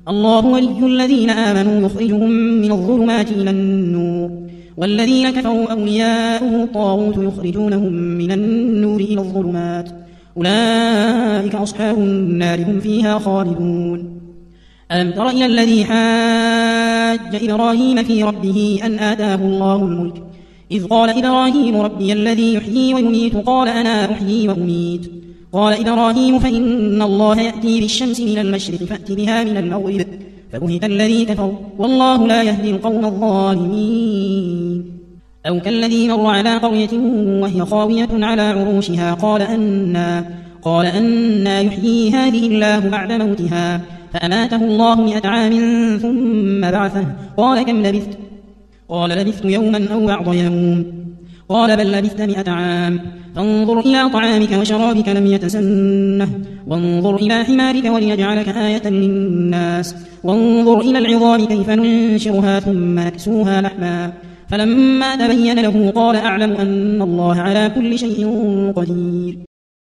الله ولي الذين آمنوا يخرجهم من الظلمات إلى النور والذين كفروا أولياؤهم الطاغوت يخرجونهم من النور إلى الظلمات أولئك أصحاب النار هم فيها خالدون. ألم تر إلى الذي حاج إبراهيم في ربه أن آتاه الله الملك إذ قال إبراهيم ربي الذي يحيي ويميت قال أنا أحيي وأميت قال إبراهيم فإن الله يأتي بالشمس من المشرق فأت بها من المغرب فبهت الذي كفر والله لا يهدي القوم الظالمين. أو كالذي مر على قرية وهي خاوية على عروشها قال أنا يحيي هذه الله بعد موتها فأماته الله 100 عام ثم بعثه قال كم لبثت قال لبثت يوما أو بعض يوم قال بل لبثت 100 عام فانظر إلى طعامك وشرابك لم يتسنه وانظر إلى حمارك وليجعلك آية للناس وانظر إلى العظام كيف ننشرها ثم نكسوها لحما فلما تبين له قال أعلم أن الله على كل شيء قدير.